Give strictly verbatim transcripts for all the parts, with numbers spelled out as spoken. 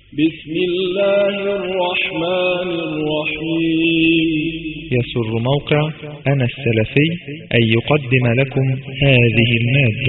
بسم الله الرحمن الرحيم. يسر موقع أنا السلفي أن يقدم لكم هذه المادة.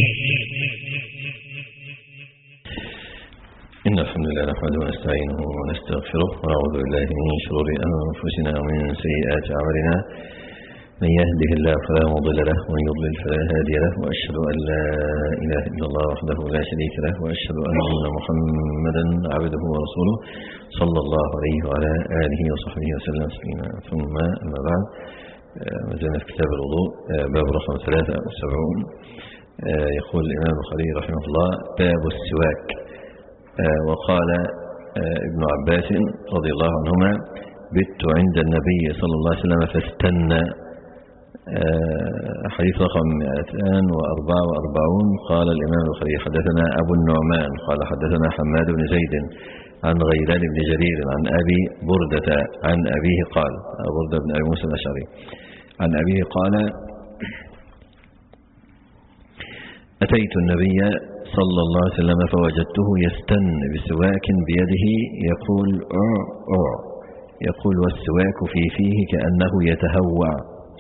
إن الحمد لله نحمده ونستعينه ونستغفره ونعوذ بالله من شرور أنفسنا ومن سيئات أعمالنا. من يهده الله فلا مضل له ومن يضلل فلا هادي له، وأشهد أن لا إله إلا الله وحده لا شريك له، وأشهد أن محمدا عبده ورسوله صلى الله عليه وعلى آله وصحبه وسلم تسليما. ثم أما بعد، ما زلنا في كتاب الوضوء باب رقم ثلاثة وسبعون. يقول الإمام البخاري رحمه الله: باب السواك. وقال ابن عباس رضي الله عنهما: بت عند النبي صلى الله عليه وسلم فاستنى. حديث رقم مئتان وأربعة وأربعون. قال الإمام البخاري: حدثنا أبو النعمان قال حدثنا حماد بن زيد عن غيلان بن جرير عن أبي بردة عن أبيه قال، بردة بن أبي موسى الأشعري عن أبيه قال: أتيت النبي صلى الله عليه وسلم فوجدته يستن بسواك بيده يقول أع أع يقول والسواك في فيه كأنه يتهوع.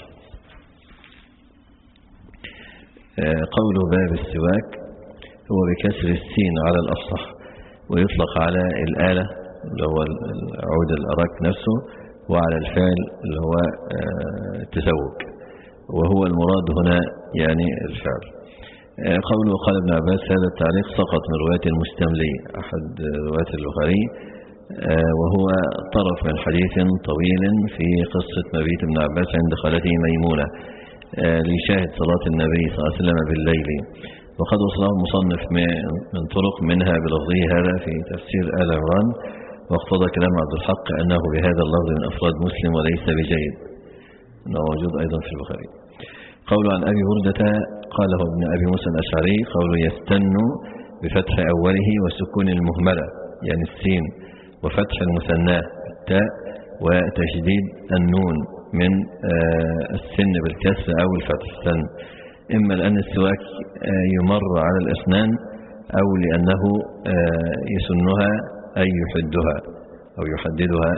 قول باب السواك هو بكسر السين على الأفصح، ويطلق على الآلة اللي هو عود الأراك نفسه، وعلى الفعل اللي هو التسوك، وهو المراد هنا يعني الفعل. قوله قال ابن عباس: هذا التعليق سقط من رواية المستملي أحد رواية البخاري، وهو طرف من حديث طويل في قصة مبيت ابن عباس عند خالته ميمونة لشاهد صلاة النبي صلى الله عليه وسلم بالليل، وقد وصله المصنف من طرق منها بلفظه هذا في تفسير آل عمران، واقتضى كلام عبد الحق أنه بهذا اللفظ من أفراد مسلم وليس بجيد، أنه موجود أيضا في البخاري. قوله عن أبي بردة قاله ابن أبي موسى الأشعري: قوله يستن بفتح أوله وسكون المهملة يعني السين، وفتح المثناه التاء، وتشديد النون من السن بالكسر أو الفتح السن، إما لأن السواك يمر على الأسنان، أو لأنه يسنها أي يحدها أو يحددها،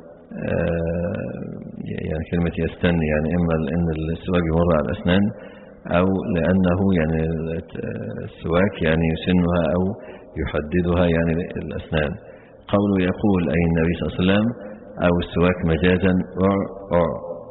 يعني كلمة يستن يعني إما لأن السواك يمر على الأسنان، أو لأنه يعني السواك يعني يسنها أو يحددها يعني الأسنان. قوله يقول أي النبي صلى الله عليه وسلم، أو السواك مجازا أع أع.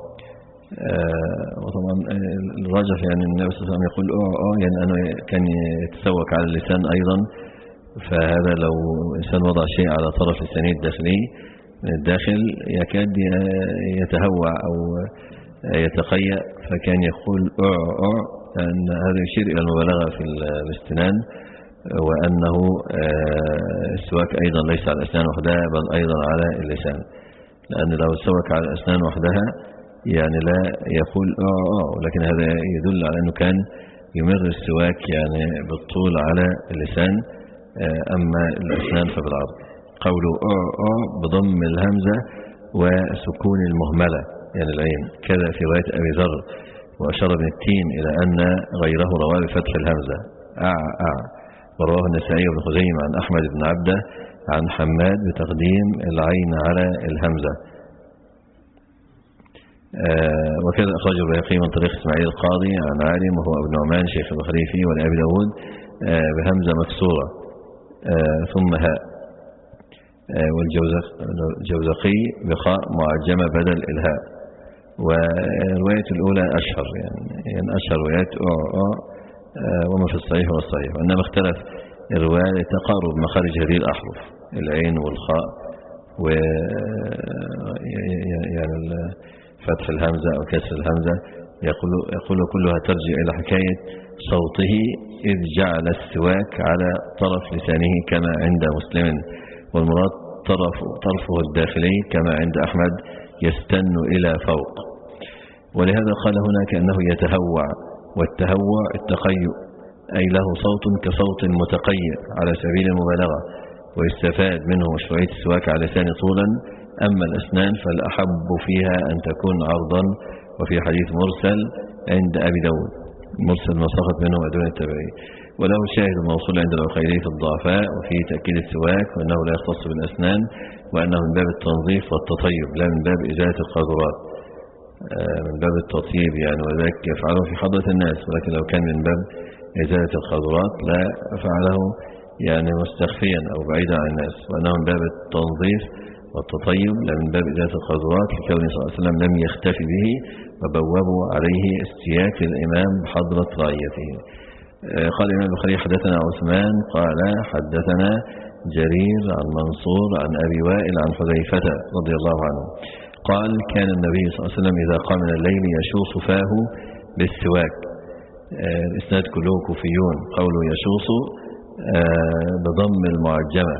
وطبعا الراجح يعني النبي صلى الله عليه وسلم يقول أع أع يعني أنه كان يتسوك على اللسان أيضا، فهذا لو إنسان وضع شيء على طرف لسانه الداخلي من الداخل يكاد يتهوع أو يتقيأ، فكان يقول أع أع، أن هذا يشير إلى المبالغة في الاستنان، وأنه السواك أيضا ليس على الأسنان وحدها بل أيضا على اللسان، لأن لو السواك على الأسنان وحدها يعني لا يقول أع أع، لكن هذا يدل على أنه كان يمر السواك يعني بالطول على اللسان، أما الأسنان فبالعرض. قوله أع أع بضم الهمزة وسكون المهملة يعني العين، كذا في رواية أبي ذر، وأشار ابن التين إلى أن غيره رواه بفتح الهمزة أع أع، ورواه النسائي بن خزيمة عن أحمد بن عبده عن حماد بتقديم العين على الهمزة. آه وكذا أخرج البيهقي من طريق إسماعيل القاضي عن عالم وهو ابن نعمان شيخ البخاري فيه ولأبي داود آه بهمزة مكسورة آه ثم هاء، آه والجوزقي بخاء معجمة بدل الهاء. والرواية الأولى أشهر يعني, يعني أشهر روايات أع أع آه وما في الصحيح والصحيح، وإنما اختلف الرواية تقارب مخارج هذه الأحرف العين والخاء، و يعني فتح الهمزة أو كسر الهمزة، يقول, يقول كلها ترجع إلى حكاية صوته إذ جعل السواك على طرف لسانه كما عند مسلم، والمراد طرف طرفه الداخلي كما عند أحمد يستن إلى فوق. ولهذا قال هنا كأنه يتهوع، والتهوع التقيؤ، أي له صوت كصوت المتقيئ على سبيل المبالغة، ويستفاد منه مشروعية السواك على لسان طولا. أما الأسنان فالأحب فيها أن تكون عرضا، وفي حديث مرسل عند أبي داود مرسل ما سقط منه ودون التبعي. وله شاهد موصول عند العقيلي في الضعفاء وفي تأكيد السواك وأنه لا يختص بالأسنان وأنه من باب التنظيف والتطيب لا من باب إزالة القاذورات، من باب التطيب يعني، وذلك يفعله في حضرة الناس، ولكن لو كان من باب إزالة القاذورات لا فعله يعني مستخفيا أو بعيدا عن الناس، وأنه من باب التنظيف والتطيب لا من باب إزالة القاذورات لكونه صلى الله عليه وسلم لم يختفي به وبوبوا عليه استياك الإمام بحضرة رعيته. قال الإمام البخاري حدثنا عثمان قال حدثنا جرير عن منصور عن أبي وائل عن حذيفة رضي الله عنه قال كان النبي صلى الله عليه وسلم إذا قام من الليل يشوص فاه بالسواك. الإسناد كله كوفيون، قوله يشوص بضم المعجمة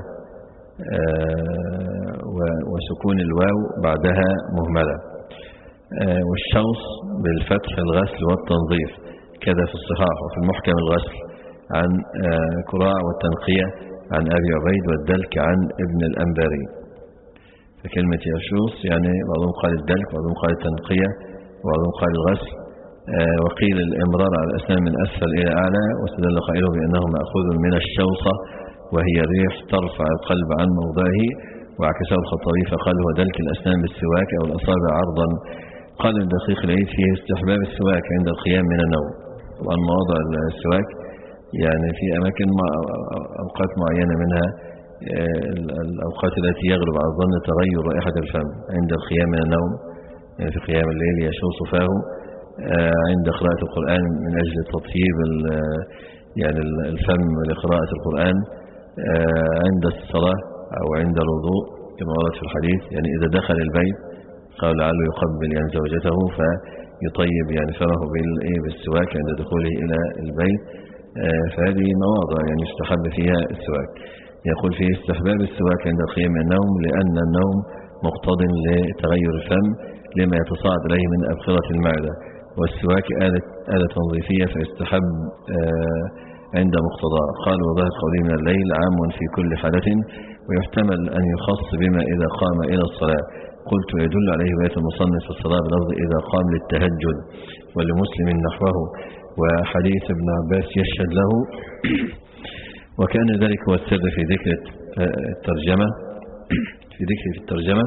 وسكون الواو بعدها مهملة، والشوص بالفتح الغسل والتنظيف كذا في الصحاح وفي المحكم الغسل عن كراع والتنقية عن أبي عبيد والدلك عن ابن الأنباري. فكلمة يشوص يعني بعضهم قال الدلك وبعضهم قال التنقية وبعضهم قال الغسل، وقيل الإمرار على الأسنان من أسفل إلى أعلى، واستدل قائله بأنه مأخوذ من الشوصة وهي ريح ترفع القلب عن موضعه، وعكسه الخطابي فقال هو دلك الأسنان بالسواك أو الأصابع عرضا. قال الدقيق العيد فيه استحباب السواك عند القيام من النوم. طبعا مواضع السواك يعني في أماكن مع أوقات معينة، منها الأوقات التي يغلب على الظن تغير رائحة الفم عند القيام من النوم، يعني في قيام الليل يشوص فاه، عند قراءة القرآن من أجل تطيب يعني الفم لقراءة القرآن، عند الصلاة أو عند الوضوء كما ورد في الحديث، يعني إذا دخل البيت قال لعله يقبل يعني زوجته فيطيب يعني فمه بالسواك عند دخوله إلى البيت. فهذه مواضع يعني يستحب فيها السواك. يقول فيه استحباب السواك عند القيام من النوم لأن النوم مقتض لتغير الفم لما يتصاعد إليه من أبخرة المعدة، والسواك آلة, آلة تنظيفية فيستحب عند مقتضاه. قال وظاهر قوله من الليل عام في كل حالة، ويحتمل أن يخص بما إذا قام إلى الصلاة. قلت يدل عليه بيت المصنف في الصلاة بلفظ إذا قام للتهجد، ولمسلم نحوه، وحديث ابن عباس يشهد له. وكان ذلك هو السر في ذكر الترجمة في ذكر الترجمة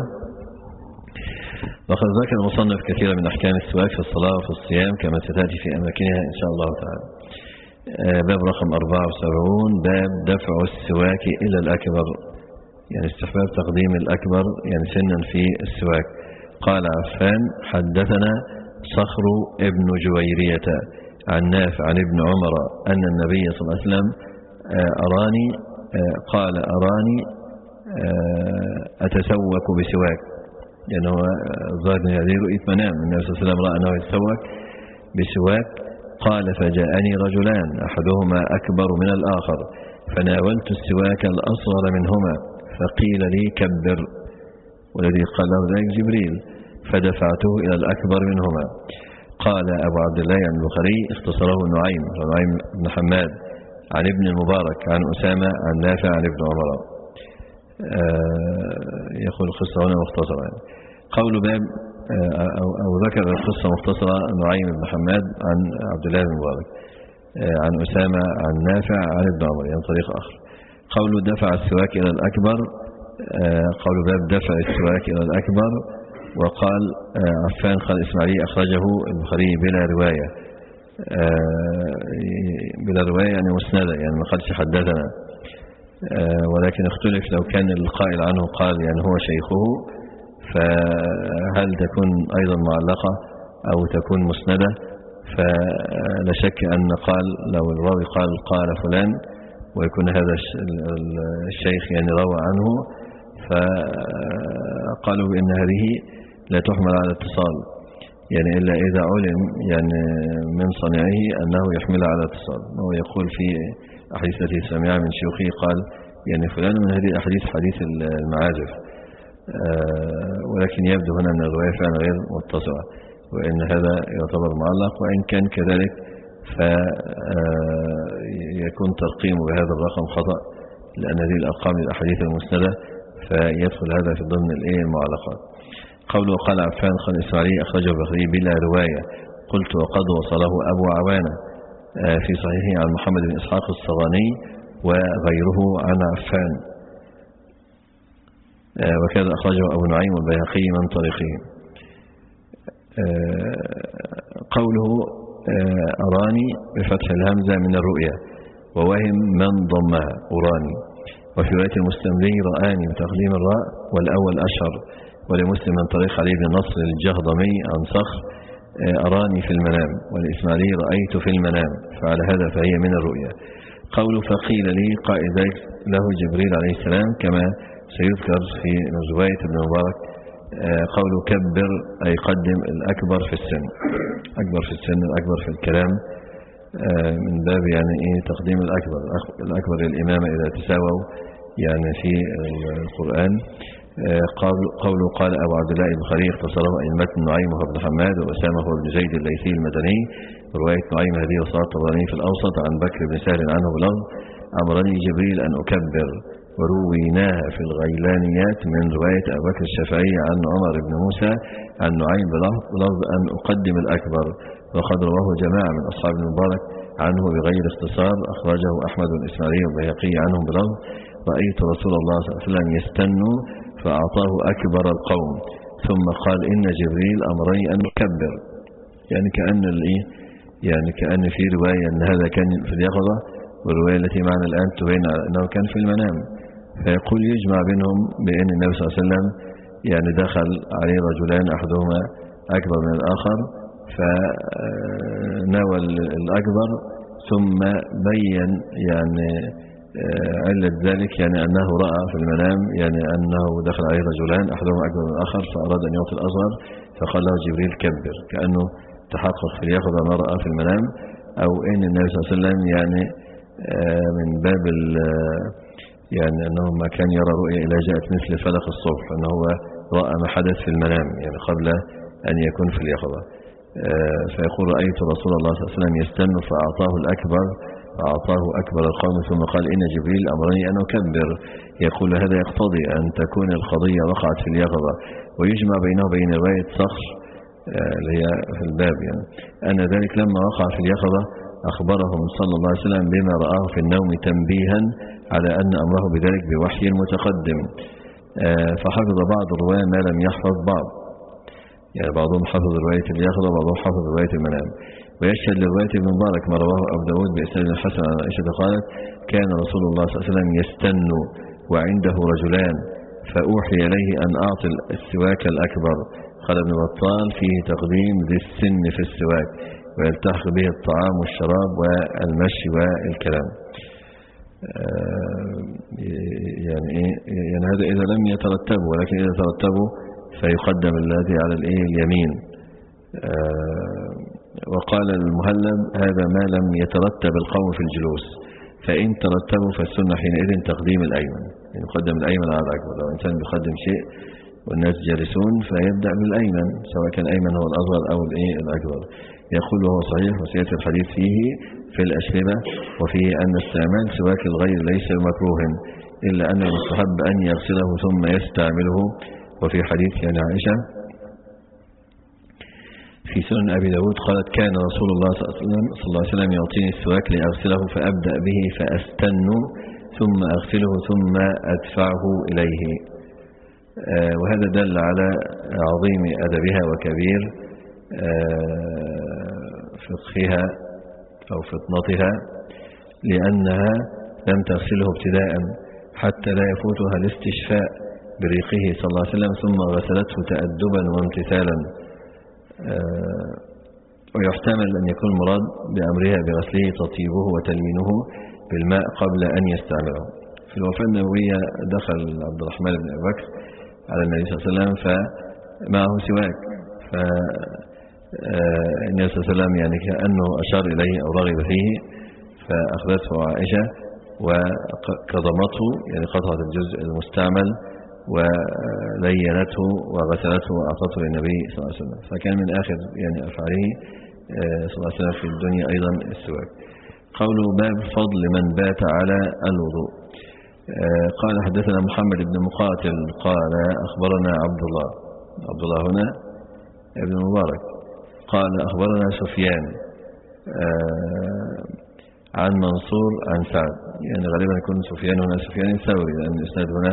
وقد ذكر المصنف كثيرا من أحكام السواك في الصلاة وفي الصيام كما ستأتي في أماكنها إن شاء الله تعالى. باب رقم أربعة وسبعون باب دفع السواك إلى الأكبر، يعني استحباب تقديم الأكبر يعني سنا في السواك. قال عفان حدثنا صخر ابن جويرية عن نافع عن ابن عمر أن النبي صلى الله عليه وسلم أراني قال أراني أتسوك بسواك، يعني هو ظاهر هذه رؤية منام، النبي صلى الله عليه وسلم رأى أنه يتسوك بسواك. قال فجاءني رجلان أحدهما أكبر من الآخر فناولت السواك الأصغر منهما فقيل لي كبر، والذي قال له ذلك جبريل، فدفعته إلى الأكبر منهما. قال أبو عبد الله عن البخاري اختصره نعيم نعيم بن حماد عن ابن المبارك عن أسامة عن نافع عن ابن عمر. يقول القصة هنا مختصرة، يعني قول باب أو, أو ذكر القصة مختصرة نعيم بن حماد عن عبد الله بن المبارك عن أسامة عن نافع عن ابن عمر، يعني طريق آخر. قول دفع السواك إلى الأكبر، قول باب دفع السواك إلى الأكبر. وقال عفان قال إسماعيلي أخرجه البخاري بلا رواية، بلا رواية يعني مسندة، يعني ما قالش حدثنا، ولكن اختلف لو كان القائل عنه قال يعني هو شيخه فهل تكون أيضا معلقة أو تكون مسندة. فلا شك أن قال لو الراوي قال قال فلان ويكون هذا الشيخ يعني روى عنه، فقالوا بأن هذه لا تحمل على اتصال، يعني إلا إذا علم يعني من صنعه أنه يحمل على اتصال. وهو يقول في أحاديث التي سمعها من شيوخه قال يعني فلان من هذه الأحاديث حديث المعازف، ولكن يبدو هنا أن الرواية فعلا غير متصلة، وإن هذا يعتبر معلق، وإن كان كذلك فيكون ترقيمه بهذا الرقم خطأ، لأن هذه الأرقام للأحاديث المسندة فيدخل هذا في ضمن المعلقات. قوله قال عفان قال إسماعيلي أخرجه البخاري بلا رواية. قلت وقد وصله أبو عوانة في صحيحه عن محمد بن إسحاق الصغاني وغيره عن عفان، وكذا أخرجه أبو نعيم والبيهقي من طريقه. قوله أراني بفتح الهمزة من الرؤيا، ووهم من ضمها أراني. وفي رواية المستملي رآني بتقديم الراء والأول أشهر، ولمسلم من طريق علي بن نصر الجهضمي عن صخر أراني في المنام، والإسماعيلي رأيت في المنام، فعلى هذا فهي من الرؤيا. قول فقيل لي قائل ذلك له جبريل عليه السلام كما سيذكر في رواية ابن مبارك. قول كبر أي قدم الأكبر في السن، أكبر في السن الأكبر في الكلام، من باب يعني إيه تقديم الأكبر الأكبر للإمامة إذا تساووا يعني في القرآن. قول قال أبو عبد الله البخاري اختصره أئمة نعيم وابن حماد وأسامة وابن زيد الليثي المدني، رواية نعيم هذه وصاة الطبراني في الأوسط عن بكر بن سهل عنه بلفظ أمرني جبريل أن أكبر، ورويناها في الغيلانيات من رواية أبو بكر الشافعي عن عمر بن موسى عن نعيم بلفظ أن أقدم الأكبر، وقد رواه جماعة من أصحاب المبارك عنه بغير اختصار، أخرجه أحمد والإسماعيلي والبيهقي عنهم بلفظ رأيت رسول الله صلى الله عليه وسلم يستنوا فأعطاه أكبر القوم، ثم قال إن جبريل أمرني أن أكبر. يعني كأن الإيه يعني كأن في رواية أن هذا كان في اليقظة، والرواية التي معنا الآن تبين أنه كان في المنام. فيقول يجمع بينهم بأن النبي صلى الله عليه وسلم يعني دخل عليه رجلان أحدهما أكبر من الآخر فناول الأكبر، ثم بين يعني علة ذلك يعني أنه رأى في المنام يعني أنه دخل عليه رجلان أحدهما أكبر من الآخر فأراد أن يعطي الأصغر، فقال له جبريل كبر، كأنه تحقق في اليقظة ما رأى في المنام، أو أن النبي صلى الله عليه وسلم يعني من باب يعني أنه ما كان يرى رؤيا إلا جاءت مثل فلق الصبح، أنه هو رأى ما حدث في المنام يعني قبل أن يكون في اليقظة. فيقول رأيت رسول الله صلى الله عليه وسلم يستن فأعطاه الأكبر فأعطاه أكبر القوم، ثم قال إن جبريل أمرني أن أكبر. يقول هذا يقتضي أن تكون القضية وقعت في اليقظة، ويجمع بينه وبين رواية صخر اللي هي في الباب يعني أن ذلك لما وقع في اليقظة أخبرهم صلى الله عليه وسلم بما رآه في النوم تنبيها على أن أمره بذلك بوحي متقدم. فحفظ بعض الرواية ما لم يحفظ بعض، يعني بعضهم حفظ رواية اليقظة وبعضهم حفظ رواية المنام. ويشهد لرواية ابن مبارك ما رواه أبو داود بإسناد حسن عن عائشة قالت كان رسول الله صلى الله عليه وسلم يستن وعنده رجلان فأوحي إليه أن أعطي السواك الأكبر. قال ابن بطال فيه تقديم ذي السن في السواك ويلتحق به الطعام والشراب والمشي والكلام. يعني إيه يعني هذا إذا لم يترتبوا، ولكن إذا ترتبوا فيقدم الذي على الإيه اليمين. وقال المهلب هذا ما لم يترتب القوم في الجلوس، فإن ترتبوا فالسنة حينئذ تقديم الأيمن، يعني يقدم الأيمن على الأكبر. لو إنسان بيقدم شيء والناس جالسون فيبدأ بالأيمن، سواء كان الأيمن هو الأصغر أو الإيه الأكبر. يقول وهو صحيح وسيأتي الحديث فيه في الأشربة، وفيه أن استعمال سواك الغير ليس مكروه، إلا أن المستحب أن يغسله ثم يستعمله. وفي حديث عن عائشة في سنن أبي داود قالت كان رسول الله صلى الله عليه وسلم يعطيني السواك لأغسله فأبدأ به فأستن ثم أغسله ثم أدفعه إليه. آه وهذا دل على عظيم أدبها وكبير آه فقهها أو فطنتها، لأنها لم تغسله ابتداء حتى لا يفوتها الاستشفاء بريقه صلى الله عليه وسلم، ثم غسلته تأدبا وامتثالا. آه ويحتمل أن يكون مراد بأمرها بغسله تطيبه وتلينه بالماء قبل أن يستعمله. في الوفاة النبوية دخل عبد الرحمن بن أبي بكر على النبي صلى الله عليه وسلم فمعه سواك، فالنبي صلى الله عليه وسلم يعني كأنه أشار إليه أو رغب فيه، فأخذته عائشة وكظمته يعني قطعت الجزء المستعمل ولينته وغسلته وأعطته للنبي صلى الله عليه وسلم. فكان من آخر يعني أفعاله صلى الله عليه وسلم في الدنيا أيضا السواك. قوله باب فضل من بات على الوضوء. قال حدثنا محمد بن مقاتل قال أخبرنا عبد الله عبد الله هنا ابن مبارك قال أخبرنا سفيان عن منصور عن سعد، يعني غالبا يكون سفيان هنا سفيان الثوري، لأن الإسناد هنا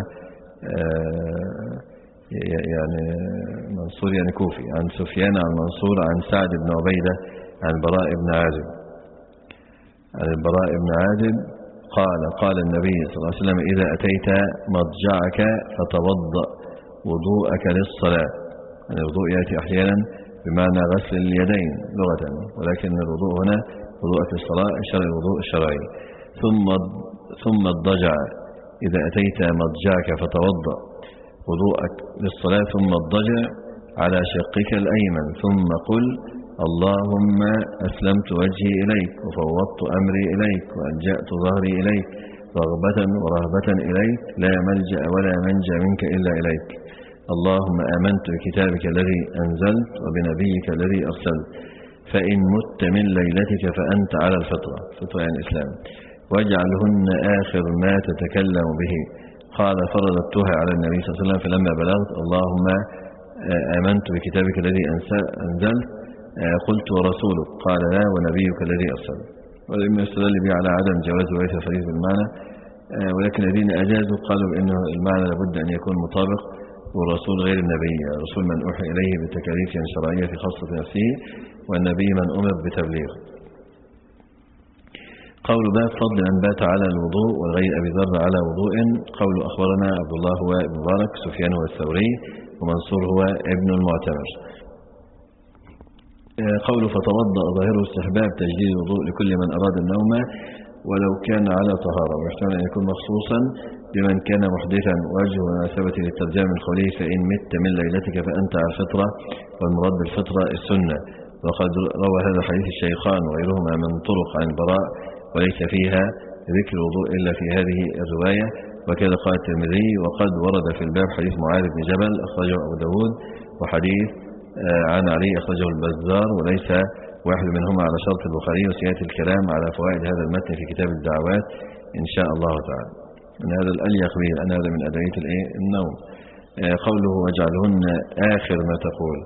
يعني منصور يعني كوفي، عن سفيان عن منصور عن سعد بن عبيدة عن البراء بن عازب عن البراء بن عازب قال قال النبي صلى الله عليه وسلم: إذا أتيت مضجعك فتوضأ وضوءك للصلاة. يعني الوضوء يأتي أحيانا بمعنى غسل اليدين لغة، ولكن الوضوء هنا وضوءك للصلاة شرع الوضوء الشرعي. ثم ثم الضجع، إذا أتيت مضجعك فتوضأ وضوءك للصلاة ثم الضجع على شقك الأيمن، ثم قل: اللهم أسلمت وجهي إليك وفوضت أمري إليك وألجأت ظهري إليك رغبة ورهبة إليك، لا ملجأ ولا منجا منك إلا إليك. اللهم آمنت بكتابك الذي أنزلت وبنبيك الذي أرسلت، فإن مت من ليلتك فأنت على الفطرة، فطرة يعني الإسلام، واجعلهن آخر ما تتكلم به. قال: فرددتها على النبي صلى الله عليه وسلم، فلما بلغت اللهم آمنت بكتابك الذي أنزلت قلت: ورسولك؟ قال: لا، ونبيك الذي أرسلت. ولم يستدل به على عدم جواز رواية الحديث بالمعنى، ولكن الذين أجازوا قالوا بأنه المعنى لابد أن يكون مطابق، والرسول غير النبي، الرسول من أوحي إليه بالتكاليف الشرعية في خاصة نفسه، والنبي من أمر بتبليغ. قول باب فضل من بات على الوضوء والغير أبي ذر على وضوء. قول أخبرنا عبد الله هو ابن مبارك، سفيان هو الثوري، ومنصور هو ابن المعتمر. قول فتوضأ ظاهره استحباب تجديد الوضوء لكل من أراد النوم ولو كان على طهارة، ويحتمل أن يكون مخصوصا بمن كان محدثا، وجه مناسبة للترجمة من قوله: فإن مت من ليلتك فأنت على الفطرة، والمراد بالفطرة السنة. وقد روى هذا حديث الشيخان وغيرهما من طرق عن البراء، وليس فيها ذكر الوضوء إلا في هذه الرواية، وكذا قال الترمذي. وقد ورد في الباب حديث معاذ بن جبل أخرجه أبو داود، وحديث عن علي أخرجه البزار، وليس واحد منهما على شرط البخاري، وسيأتي الكلام على فوائد هذا المتن في كتاب الدعوات إن شاء الله تعالى. أن هذا الأليق به، أن هذا من أدعية النوم. قوله: واجعلهن آخر ما تقول.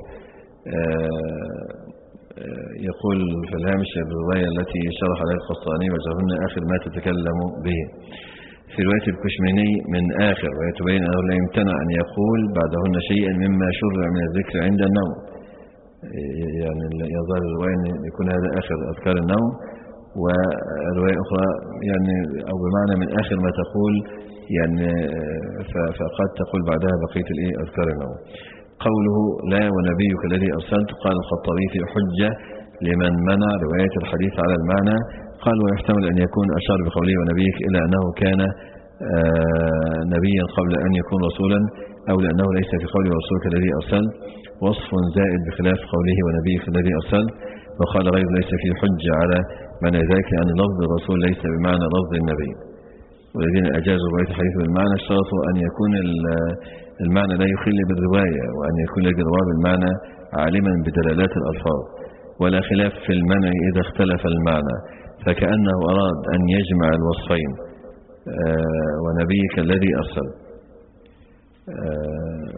يقول في الهامش الرواية التي شرح عليها القسطلاني: واجعلهن آخر ما تتكلم به. في رواية الكشميني من آخر، ويتبين أنه لا يمتنع أن يقول بعدهن شيئا مما شرع من الذكر عند النوم. يعني يظهر الرواية أن يكون هذا آخر أذكار النوم، ورواية أخرى يعني أو بمعنى من آخر ما تقول، يعني فقد تقول بعدها بقية أذكار النوم. قوله: لا، ونبيك الذي أرسلت. قال الخطابي في حجة لمن منع رواية الحديث على المعنى، قال: ويحتمل أن يكون أشار بقوله ونبيك إلى أنه كان نبيا قبل أن يكون رسولا، أو لأنه ليس في قوله ورسولك الذي أرسلت وصف زائد بخلاف قوله ونبيك الذي أرسلت. وقال غير: ليس فيه حجة على معنى ذلك، أن لفظ الرسول ليس بمعنى لفظ النبي. والذين أجازوا رواية الحديث بالمعنى اشترطوا أن يكون المعنى لا يخل بالرواية، وأن يكون لدى الرواه بالمعنى عالما بدلالات الألفاظ، ولا خلاف في المنع إذا اختلف المعنى، فكأنه أراد أن يجمع الوصفين: آه ونبيك الذي أرسل. آه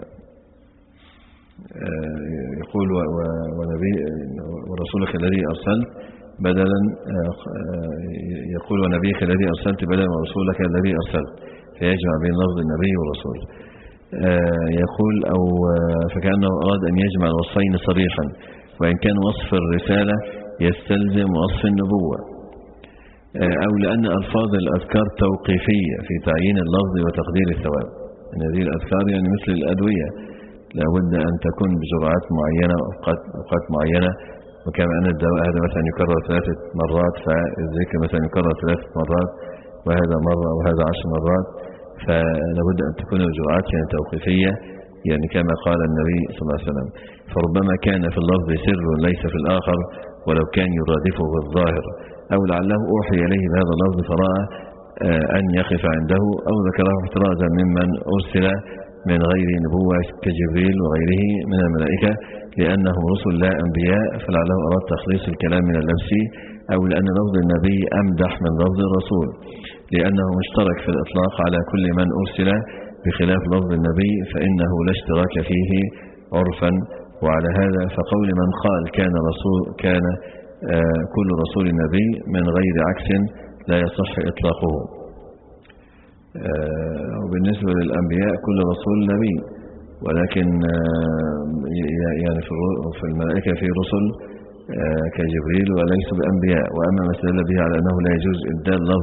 آه يقول ونبي ورسولك الذي أرسل بدلا، آه يقول ونبيك الذي أرسلت بدلا ورسولك الذي أرسلت، فيجمع بين لفظ النبي والرسول. آه يقول أو فكأنه أراد أن يجمع الوصفين صريحا، وإن كان وصف الرسالة يستلزم وصف النبوة، أو لأن ألفاظ الأذكار توقيفية في تعيين اللفظ وتقدير الثواب. أن هذه الأذكار يعني مثل الأدوية، لابد أن تكون بجرعات معينة وأوقات أوقات معينة، وكما أن الدواء هذا مثلا يكرر ثلاثة مرات، فالذكر مثلا يكرر ثلاثة مرات، وهذا مرة وهذا عشر مرات، فلابد أن تكون الجرعات يعني توقيفية، يعني كما قال النبي صلى الله عليه وسلم: فربما كان في اللفظ سر ليس في الآخر ولو كان يرادفه بالظاهر، أو لعله أوحي إليه بهذا اللفظ فرأى أن يقف عنده، أو ذكره احترازا ممن أرسل من غير نبوة كجبريل وغيره من الملائكة، لأنهم رسل لا أنبياء، فلعله أراد تخليص الكلام من اللبس، أو لأن لفظ النبي أمدح من لفظ الرسول، لأنه مشترك في الإطلاق على كل من أرسل، بخلاف لفظ النبي فإنه لا اشتراك فيه عرفا. وعلى هذا فقول من قال كان رسول كان آه كل رسول النبي من غير عكس لا يصح إطلاقه. وبالنسبة للأنبياء كل رسول نبي، ولكن يعني في الملائكة في رسل كجبريل وليسوا بأنبياء. وأما ما استدل به على أنه لا يجوز إبدال لفظ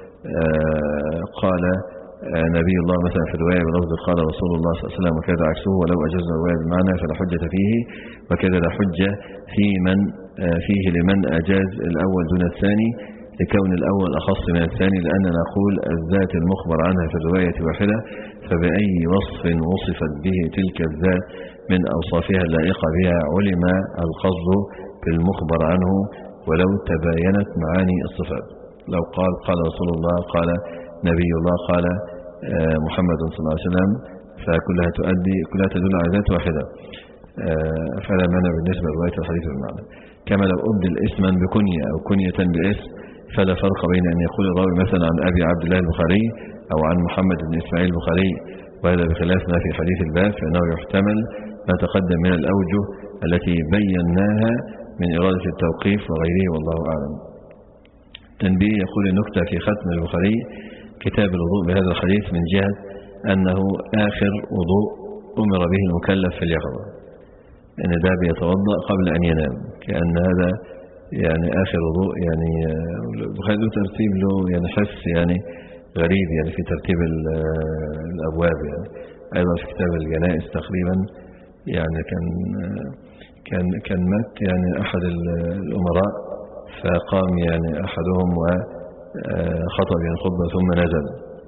قال نبي الله مثلا في الرواية بلفظ قال رسول الله صلى الله عليه وسلم وكذا عكسه ولو أجزنا الرواية بالمعنى فلا حجة فيه، وكذا لا حجة في من فيه لمن أجاز الأول دون الثاني لكون الأول أخص من الثاني، لأن نقول الذات المخبر عنها في الرواية واحدة، فبأي وصف وصفت به تلك الذات من أوصافها اللائقة بها علم القصد بالمخبر عنه ولو تباينت معاني الصفات. لو قال قال رسول الله، قال نبي الله، قال محمد صلى الله عليه وسلم، فكلها تؤدي كلها تدل على ذات واحدة، فلا مانع بالنسبة لرواية الحديث بالمعنى. كما لو أبدل اسما بكنية أو كنية باسم فلا فرق بين أن يقول الراوي مثلا عن أبي عبد الله البخاري أو عن محمد بن إسماعيل البخاري، وهذا بخلاف ما في حديث الباب، فإنه يحتمل ما تقدم من الأوجه التي بيناها من إرادة التوقيف وغيره، والله أعلم. تنبيه، يقول النكتة في ختم البخاري كتاب الوضوء بهذا الحديث من جهة أنه آخر وضوء أمر به المكلف في اليقظة، أن ده بيتوضأ قبل أن ينام، كأن هذا يعني آخر وضوء. يعني البخاري له ترتيب له يعني حس يعني غريب يعني في ترتيب الأبواب. يعني أيضا في كتاب الجنائز تقريبا يعني كان كان كان مات يعني أحد الأمراء، فقام يعني أحدهم وخطب يعني خطبة ثم نزل،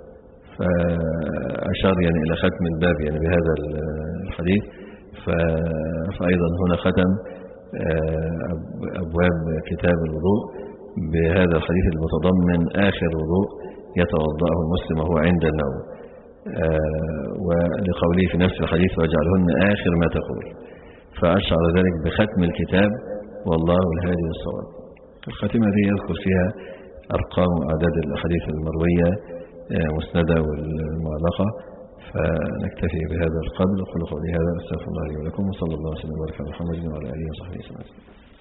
فأشار يعني إلى ختم الباب يعني بهذا الحديث. فأيضا هنا ختم أبواب كتاب الوضوء بهذا الحديث المتضمن آخر وضوء يتوضأه المسلم وهو عند النوم، ولقوله في نفس الحديث واجعلهن آخر ما تقول، فأشعر ذلك بختم الكتاب والله الهادي للصواب. الختمة دي يذكر فيها أرقام وأعداد الأحاديث المروية مسندة والمعلقة. فنكتفي بهذا القدر. أقول قولي هذا، أستغفر الله لي ولكم، وصلى الله وسلم وبارك على محمد وعلى آله وصحبه وسلم.